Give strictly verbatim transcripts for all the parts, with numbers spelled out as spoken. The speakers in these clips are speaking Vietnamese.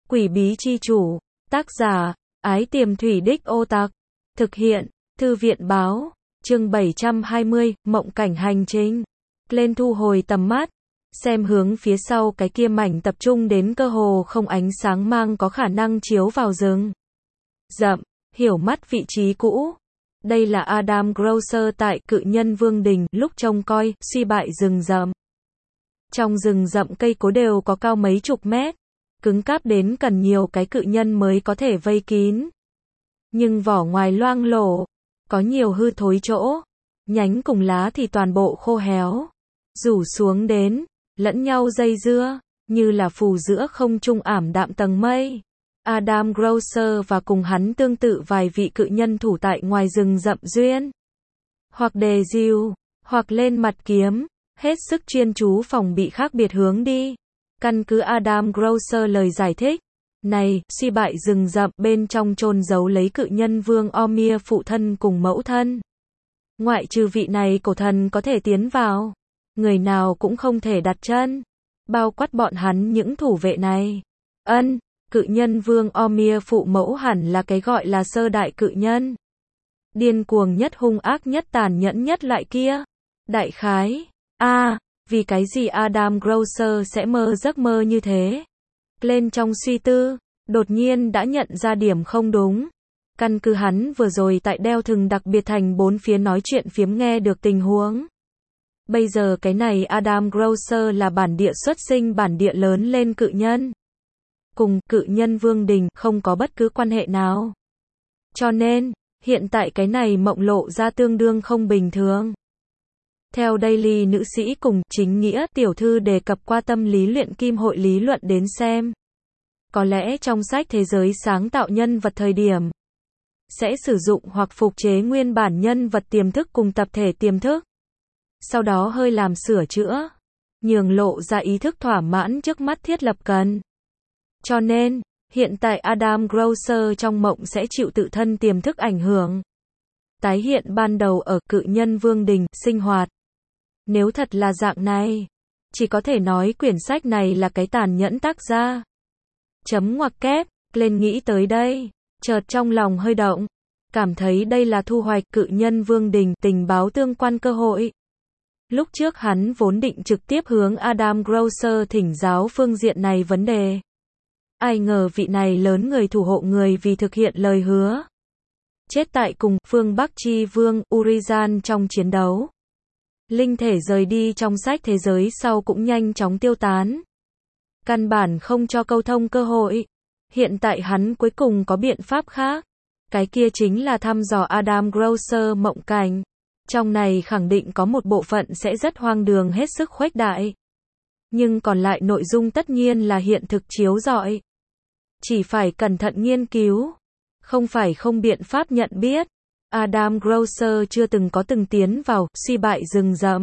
Quỷ bí chi chủ. Tác giả, Ái Tiềm Thủy Đích Ô Tặc. Thực hiện, Thư viện báo. Chương bảy trăm hai mươi, Mộng cảnh hành trình. Lên thu hồi tầm mắt. Xem hướng phía sau cái kia mảnh tập trung đến cơ hồ không ánh sáng mang có khả năng chiếu vào rừng rậm, hiểu mắt vị trí cũ. Đây là Adam Grocer tại Cự Nhân Vương Đình lúc trông coi, suy bại rừng rậm. Trong rừng rậm cây cối đều có cao mấy chục mét, cứng cáp đến cần nhiều cái cự nhân mới có thể vây kín. Nhưng vỏ ngoài loang lổ, có nhiều hư thối chỗ, nhánh cùng lá thì toàn bộ khô héo, rủ xuống đến, lẫn nhau dây dưa, như là phù giữa không trung ảm đạm tầng mây. Adam Grocer và cùng hắn tương tự vài vị cự nhân thủ tại ngoài rừng rậm duyên. Hoặc đề diêu, hoặc lên mặt kiếm, hết sức chuyên chú phòng bị khác biệt hướng đi. Căn cứ Adam Grocer lời giải thích, này, suy bại rừng rậm bên trong chôn giấu lấy cự nhân vương Omir phụ thân cùng mẫu thân. Ngoại trừ vị này cổ thần có thể tiến vào, người nào cũng không thể đặt chân, bao quát bọn hắn những thủ vệ này. Ân, cự nhân vương Omir phụ mẫu hẳn là cái gọi là sơ đại cự nhân. Điên cuồng nhất, hung ác nhất, tàn nhẫn nhất lại kia. Đại khái, a à, vì cái gì Adam Grocer sẽ mơ giấc mơ như thế? Lên trong suy tư, đột nhiên đã nhận ra điểm không đúng. Căn cứ hắn vừa rồi tại đeo thừng đặc biệt thành bốn phía nói chuyện phiếm nghe được tình huống. Bây giờ cái này Adam Grocer là bản địa xuất sinh, bản địa lớn lên cự nhân. Cùng Cự Nhân Vương Đình không có bất cứ quan hệ nào. Cho nên, hiện tại cái này mộng lộ ra tương đương không bình thường. Theo Daily nữ sĩ cùng chính nghĩa tiểu thư đề cập qua tâm lý luyện kim hội lý luận đến xem. Có lẽ trong sách Thế giới sáng tạo nhân vật thời điểm, sẽ sử dụng hoặc phục chế nguyên bản nhân vật tiềm thức cùng tập thể tiềm thức. Sau đó hơi làm sửa chữa, nhường lộ ra ý thức thỏa mãn trước mắt thiết lập cần. Cho nên, hiện tại Adam Grocer trong mộng sẽ chịu tự thân tiềm thức ảnh hưởng. Tái hiện ban đầu ở Cự Nhân Vương Đình, sinh hoạt. Nếu thật là dạng này, chỉ có thể nói quyển sách này là cái tàn nhẫn tác gia. Chấm ngoặc kép, lên nghĩ tới đây, chợt trong lòng hơi động, cảm thấy đây là thu hoạch Cự Nhân Vương Đình tình báo tương quan cơ hội. Lúc trước hắn vốn định trực tiếp hướng Adam Grocer thỉnh giáo phương diện này vấn đề. Ai ngờ vị này lớn người thủ hộ người vì thực hiện lời hứa. Chết tại cùng phương Bắc Chi Vương Urizen trong chiến đấu. Linh thể rời đi trong sách thế giới sau cũng nhanh chóng tiêu tán. Căn bản không cho câu thông cơ hội. Hiện tại hắn cuối cùng có biện pháp khác. Cái kia chính là thăm dò Adam Grocer mộng cảnh. Trong này khẳng định có một bộ phận sẽ rất hoang đường hết sức khuếch đại. Nhưng còn lại nội dung tất nhiên là hiện thực chiếu rọi. Chỉ phải cẩn thận nghiên cứu. Không phải không biện pháp nhận biết. Adam Grocer chưa từng có từng tiến vào suy bại rừng rậm.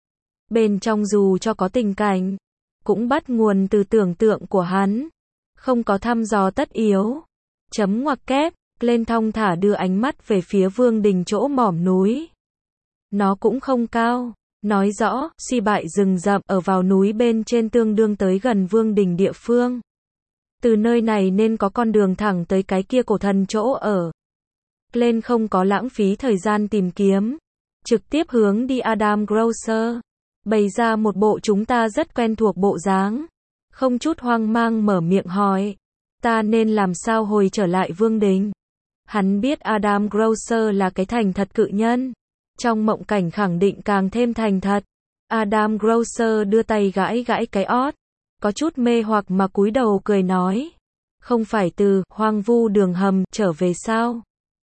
Bên trong dù cho có tình cảnh, cũng bắt nguồn từ tưởng tượng của hắn. Không có thăm dò tất yếu. Chấm ngoặc kép, lên thong thả đưa ánh mắt về phía Vương Đình chỗ mỏm núi. Nó cũng không cao. Nói rõ, suy bại rừng rậm ở vào núi bên trên tương đương tới gần Vương Đình địa phương. Từ nơi này nên có con đường thẳng tới cái kia cổ thần chỗ ở. Lên không có lãng phí thời gian tìm kiếm. Trực tiếp hướng đi Adam Grocer. Bày ra một bộ chúng ta rất quen thuộc bộ dáng. Không chút hoang mang mở miệng hỏi. Ta nên làm sao hồi trở lại Vương Đình? Hắn biết Adam Grocer là cái thành thật cự nhân. Trong mộng cảnh khẳng định càng thêm thành thật. Adam Grocer đưa tay gãi gãi cái ót. Có chút mê hoặc mà cúi đầu cười nói. Không phải từ hoang vu đường hầm trở về sao?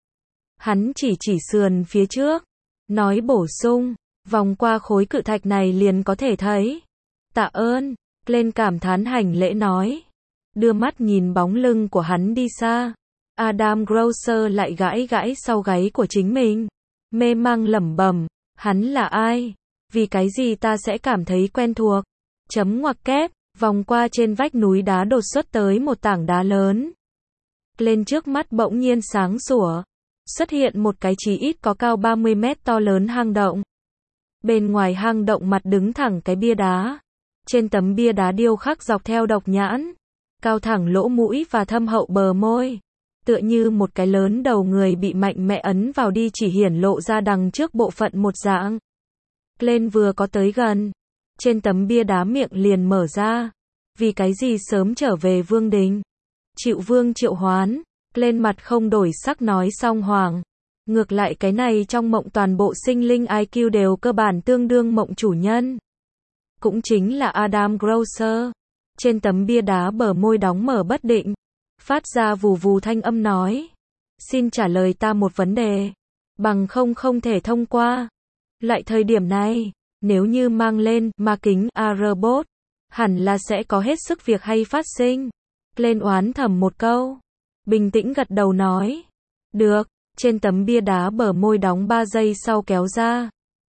Hắn chỉ chỉ sườn phía trước. Nói bổ sung. Vòng qua khối cự thạch này liền có thể thấy. Tạ ơn. Lên cảm thán hành lễ nói. Đưa mắt nhìn bóng lưng của hắn đi xa. Adam Grocer lại gãi gãi sau gáy của chính mình. Mê mang lẩm bẩm. Hắn là ai? Vì cái gì ta sẽ cảm thấy quen thuộc? Chấm ngoặc kép. Vòng qua trên vách núi đá đột xuất tới một tảng đá lớn. Lên trước mắt bỗng nhiên sáng sủa. Xuất hiện một cái chí ít có cao ba mươi mét to lớn hang động. Bên ngoài hang động mặt đứng thẳng cái bia đá. Trên tấm bia đá điêu khắc dọc theo độc nhãn. cao thẳng lỗ mũi và thâm hậu bờ môi. Tựa như một cái lớn đầu người bị mạnh mẽ ấn vào đi chỉ hiển lộ ra đằng trước bộ phận một dạng. Glenn vừa có tới gần, trên tấm bia đá miệng liền mở ra. Vì cái gì sớm trở về Vương Đình? Chịu Vương triệu hoán. Glenn mặt không đổi sắc nói xong hoảng. Ngược lại cái này trong mộng toàn bộ sinh linh i kiu đều cơ bản tương đương mộng chủ nhân. Cũng chính là Adam Grocer. Trên tấm bia đá bờ môi đóng mở bất định. Phát ra vù vù thanh âm nói. Xin trả lời ta một vấn đề. Bằng không không thể thông qua. Loại thời điểm này, nếu như mang lên ma kính A-robot, hẳn là sẽ có hết sức việc hay phát sinh. Glenn oán thầm một câu. Bình tĩnh gật đầu nói. Được, trên tấm bia đá bờ môi đóng ba giây sau kéo ra.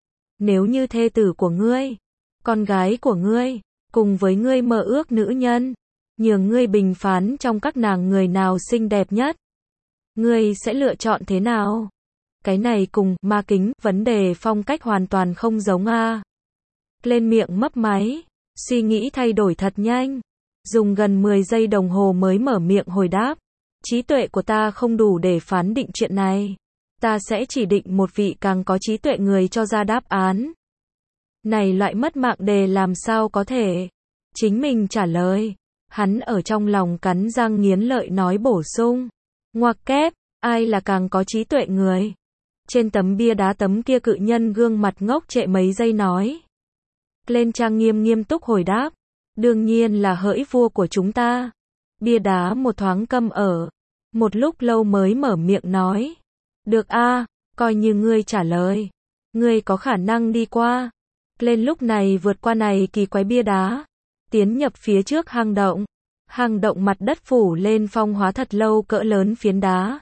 Nếu như thê tử của ngươi, con gái của ngươi, cùng với ngươi mơ ước nữ nhân, nhường ngươi bình phán trong các nàng người nào xinh đẹp nhất, ngươi sẽ lựa chọn thế nào? Cái này cùng ma kính, vấn đề phong cách hoàn toàn không giống a. Lên miệng mấp máy, suy nghĩ thay đổi thật nhanh, dùng gần mười giây đồng hồ mới mở miệng hồi đáp. Trí tuệ của ta không đủ để phán định chuyện này. Ta sẽ chỉ định một vị càng có trí tuệ người cho ra đáp án. Này loại mất mạng đề làm sao có thể? Chính mình trả lời. Hắn ở trong lòng cắn răng nghiến lợi nói bổ sung. Ngoặc kép, ai là càng có trí tuệ người? Trên tấm bia đá tấm kia cự nhân gương mặt ngốc trệ mấy giây nói. Lên trang nghiêm nghiêm túc hồi đáp. Đương nhiên là hỡi vua của chúng ta. Bia đá một thoáng câm ở. Một lúc lâu mới mở miệng nói. Được a, coi như ngươi trả lời. Ngươi có khả năng đi qua. Lên lúc này vượt qua này kỳ quái bia đá. Tiến nhập phía trước hang động. Hang động mặt đất phủ lên phong hóa thật lâu cỡ lớn phiến đá.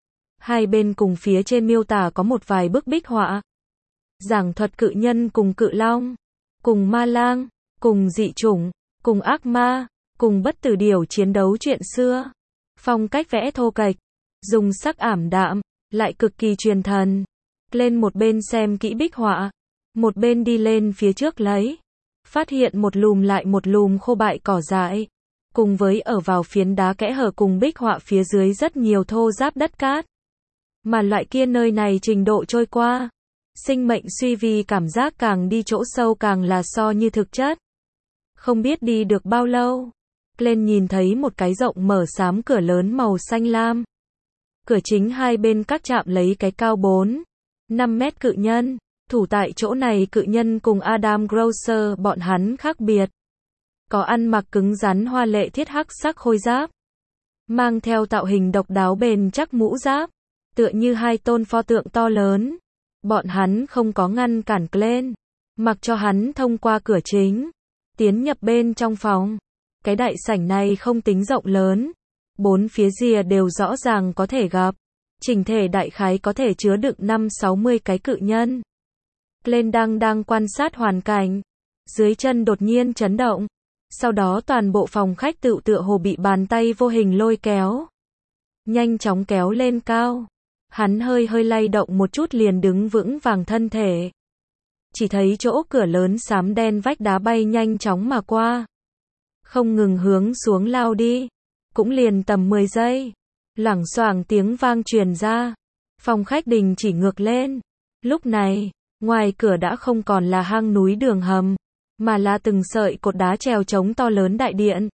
Hai bên cùng phía trên miêu tả có một vài bức bích họa. Giảng thuật cự nhân cùng cự long. Cùng ma lang. Cùng dị chủng. Cùng ác ma. Cùng bất tử điểu chiến đấu chuyện xưa. Phong cách vẽ thô kệch. Dùng sắc ảm đạm. Lại cực kỳ truyền thần. Lên một bên xem kỹ bích họa. Một bên đi lên phía trước lấy. Phát hiện một lùm lại một lùm khô bại cỏ dại. Cùng với ở vào phiến đá kẽ hở cùng bích họa phía dưới rất nhiều thô ráp đất cát. Mà loại kia nơi này trình độ trôi qua. Sinh mệnh suy vì cảm giác càng đi chỗ sâu càng là so như thực chất. Không biết đi được bao lâu. Lên nhìn thấy một cái rộng mở xám cửa lớn màu xanh lam. Cửa chính hai bên các chạm lấy cái cao bốn, năm mét cự nhân. Thủ tại chỗ này cự nhân cùng Adam Grocer bọn hắn khác biệt. Có ăn mặc cứng rắn hoa lệ thiết hắc sắc khôi giáp. Mang theo tạo hình độc đáo bền chắc mũ giáp. Tựa như hai tôn pho tượng to lớn. Bọn hắn không có ngăn cản Glenn. Mặc cho hắn thông qua cửa chính. Tiến nhập bên trong phòng. Cái đại sảnh này không tính rộng lớn. Bốn phía rìa đều rõ ràng có thể gặp. Chỉnh thể đại khái có thể chứa đựng năm sáu mươi cái cự nhân. Glenn đang đang quan sát hoàn cảnh. Dưới chân đột nhiên chấn động. Sau đó toàn bộ phòng khách tự tựa hồ bị bàn tay vô hình lôi kéo. Nhanh chóng kéo lên cao. Hắn hơi hơi lay động một chút liền đứng vững vàng thân thể. Chỉ thấy chỗ cửa lớn xám đen vách đá bay nhanh chóng mà qua. Không ngừng hướng xuống lao đi. Cũng liền tầm mười giây. Lẳng xoảng tiếng vang truyền ra. Phòng khách đình chỉ ngược lên. Lúc này, ngoài cửa đã không còn là hang núi đường hầm. Mà là từng sợi cột đá trèo trống to lớn đại điện.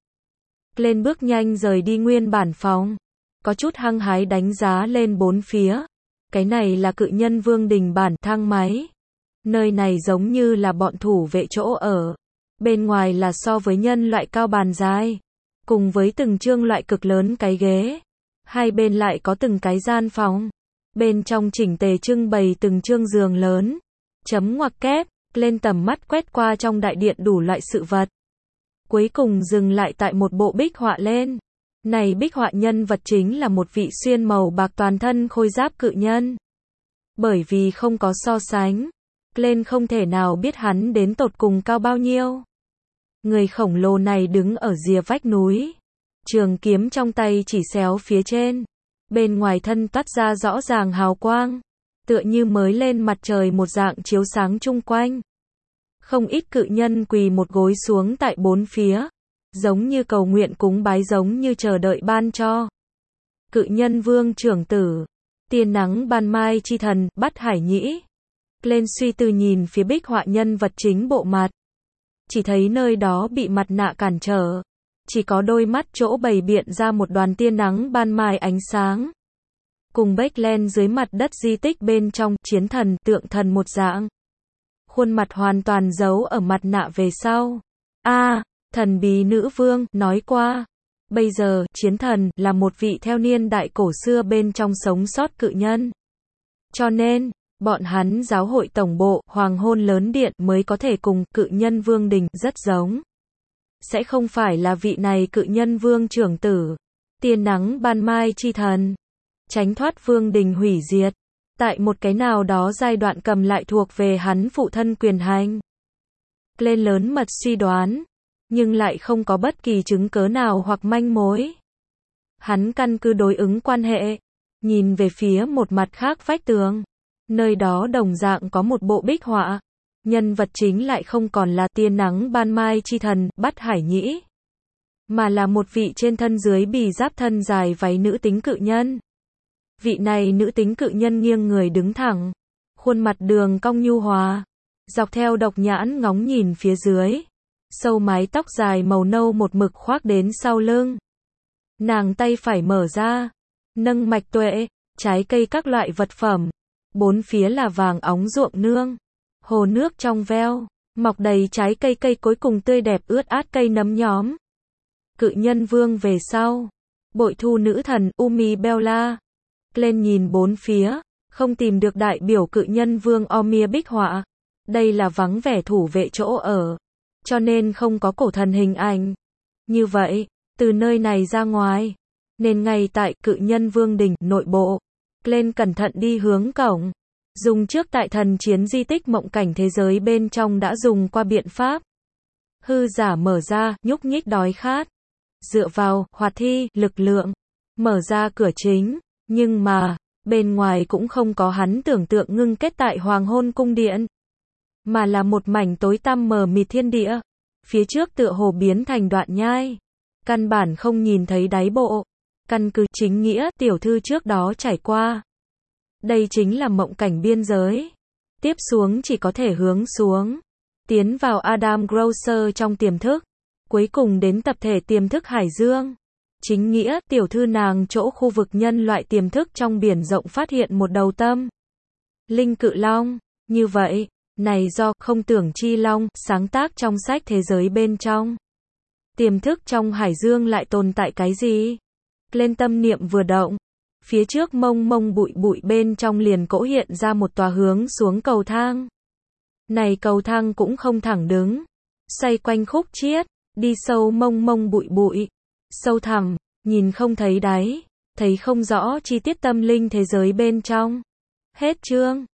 Lên bước nhanh rời đi nguyên bản phòng. Có chút hăng hái đánh giá lên bốn phía. Cái này là cự nhân Vương Đình bản thang máy. Nơi này giống như là bọn thủ vệ chỗ ở. Bên ngoài là so với nhân loại cao bàn dài. Cùng với từng chương loại cực lớn cái ghế. Hai bên lại có từng cái gian phòng. Bên trong chỉnh tề trưng bày từng chương giường lớn. Chấm ngoặc kép. Lên tầm mắt quét qua trong đại điện đủ loại sự vật. Cuối cùng dừng lại tại một bộ bích họa lên. Này bích họa nhân vật chính là một vị xuyên màu bạc toàn thân khôi giáp cự nhân. Bởi vì không có so sánh. Lên không thể nào biết hắn đến tột cùng cao bao nhiêu. Người khổng lồ này đứng ở rìa vách núi. Trường kiếm trong tay chỉ xéo phía trên. Bên ngoài thân toát ra rõ ràng hào quang. Tựa như mới lên mặt trời một dạng chiếu sáng chung quanh. Không ít cự nhân quỳ một gối xuống tại bốn phía. giống như cầu nguyện cúng bái, giống như chờ đợi ban cho. Cự Nhân Vương trưởng tử, tia nắng ban mai chi thần, Bát Hải Nhĩ. Lên suy tư nhìn phía bích họa nhân vật chính bộ mặt. Chỉ thấy nơi đó bị mặt nạ cản trở. Chỉ có đôi mắt chỗ bày biện ra một đoàn tia nắng ban mai ánh sáng. Cùng bếch len dưới mặt đất di tích bên trong, chiến thần, tượng thần một dạng. Khuôn mặt hoàn toàn giấu ở mặt nạ về sau. A, à, thần bí nữ vương, nói qua. Bây giờ, chiến thần, là một vị theo niên đại cổ xưa bên trong sống sót cự nhân. Cho nên, bọn hắn giáo hội tổng bộ, hoàng hôn lớn điện mới có thể cùng cự nhân vương đình rất giống. Sẽ không phải là vị này cự nhân vương trưởng tử, tia nắng ban mai chi thần, tránh thoát vương đình hủy diệt. Tại một cái nào đó giai đoạn cầm lại thuộc về hắn phụ thân quyền hành. Lên lớn mật suy đoán, nhưng lại không có bất kỳ chứng cớ nào hoặc manh mối. Hắn căn cứ đối ứng quan hệ, nhìn về phía một mặt khác vách tường. Nơi đó đồng dạng có một bộ bích họa. Nhân vật chính lại không còn là tia nắng ban mai chi thần, Bát Hải Nhĩ, mà là một vị trên thân dưới bì giáp thân dài váy nữ tính cự nhân. Vị này nữ tính cự nhân nghiêng người đứng thẳng, khuôn mặt đường cong nhu hòa, dọc theo độc nhãn ngóng nhìn phía dưới. Sâu mái tóc dài màu nâu một mực khoác đến sau lưng. Nàng tay phải mở ra, nâng mạch tuệ, trái cây các loại vật phẩm. Bốn phía là vàng óng ruộng nương, hồ nước trong veo, mọc đầy trái cây, cây cối cùng tươi đẹp ướt át cây nấm nhóm. Cự nhân vương về sau, bội thu nữ thần Umi Bella. Lên nhìn bốn phía, không tìm được đại biểu cự nhân vương Omir bích họa. Đây là vắng vẻ thủ vệ chỗ ở, cho nên không có cổ thần hình ảnh. Như vậy, từ nơi này ra ngoài, nên ngay tại cự nhân vương đình nội bộ, lên cẩn thận đi hướng cổng. Dùng trước tại thần chiến di tích mộng cảnh thế giới bên trong đã dùng qua biện pháp. Hư giả mở ra, nhúc nhích đói khát. Dựa vào, hoạt thi, lực lượng, mở ra cửa chính. Nhưng mà, bên ngoài cũng không có hắn tưởng tượng ngưng kết tại hoàng hôn cung điện. Mà là một mảnh tối tăm mờ mịt thiên địa. Phía trước tựa hồ biến thành đoạn nhai. Căn bản không nhìn thấy đáy bộ. Căn cứ chính nghĩa tiểu thư trước đó trải qua. Đây chính là mộng cảnh biên giới. Tiếp xuống chỉ có thể hướng xuống. Tiến vào Adam Grosser trong tiềm thức. Cuối cùng đến tập thể tiềm thức Hải Dương. Chính nghĩa tiểu thư nàng chỗ khu vực nhân loại tiềm thức trong biển rộng phát hiện một đầu tâm linh cự long. Như vậy, này do không tưởng chi long sáng tác trong sách thế giới bên trong. Tiềm thức trong Hải Dương lại tồn tại cái gì? Lên tâm niệm vừa động, phía trước mông mông bụi bụi bên trong liền cỗ hiện ra một tòa hướng xuống cầu thang. Này cầu thang cũng không thẳng đứng, xoay quanh khúc chiết, đi sâu mông mông bụi bụi, sâu thẳm, nhìn không thấy đáy, thấy không rõ chi tiết tâm linh thế giới bên trong. Hết chương.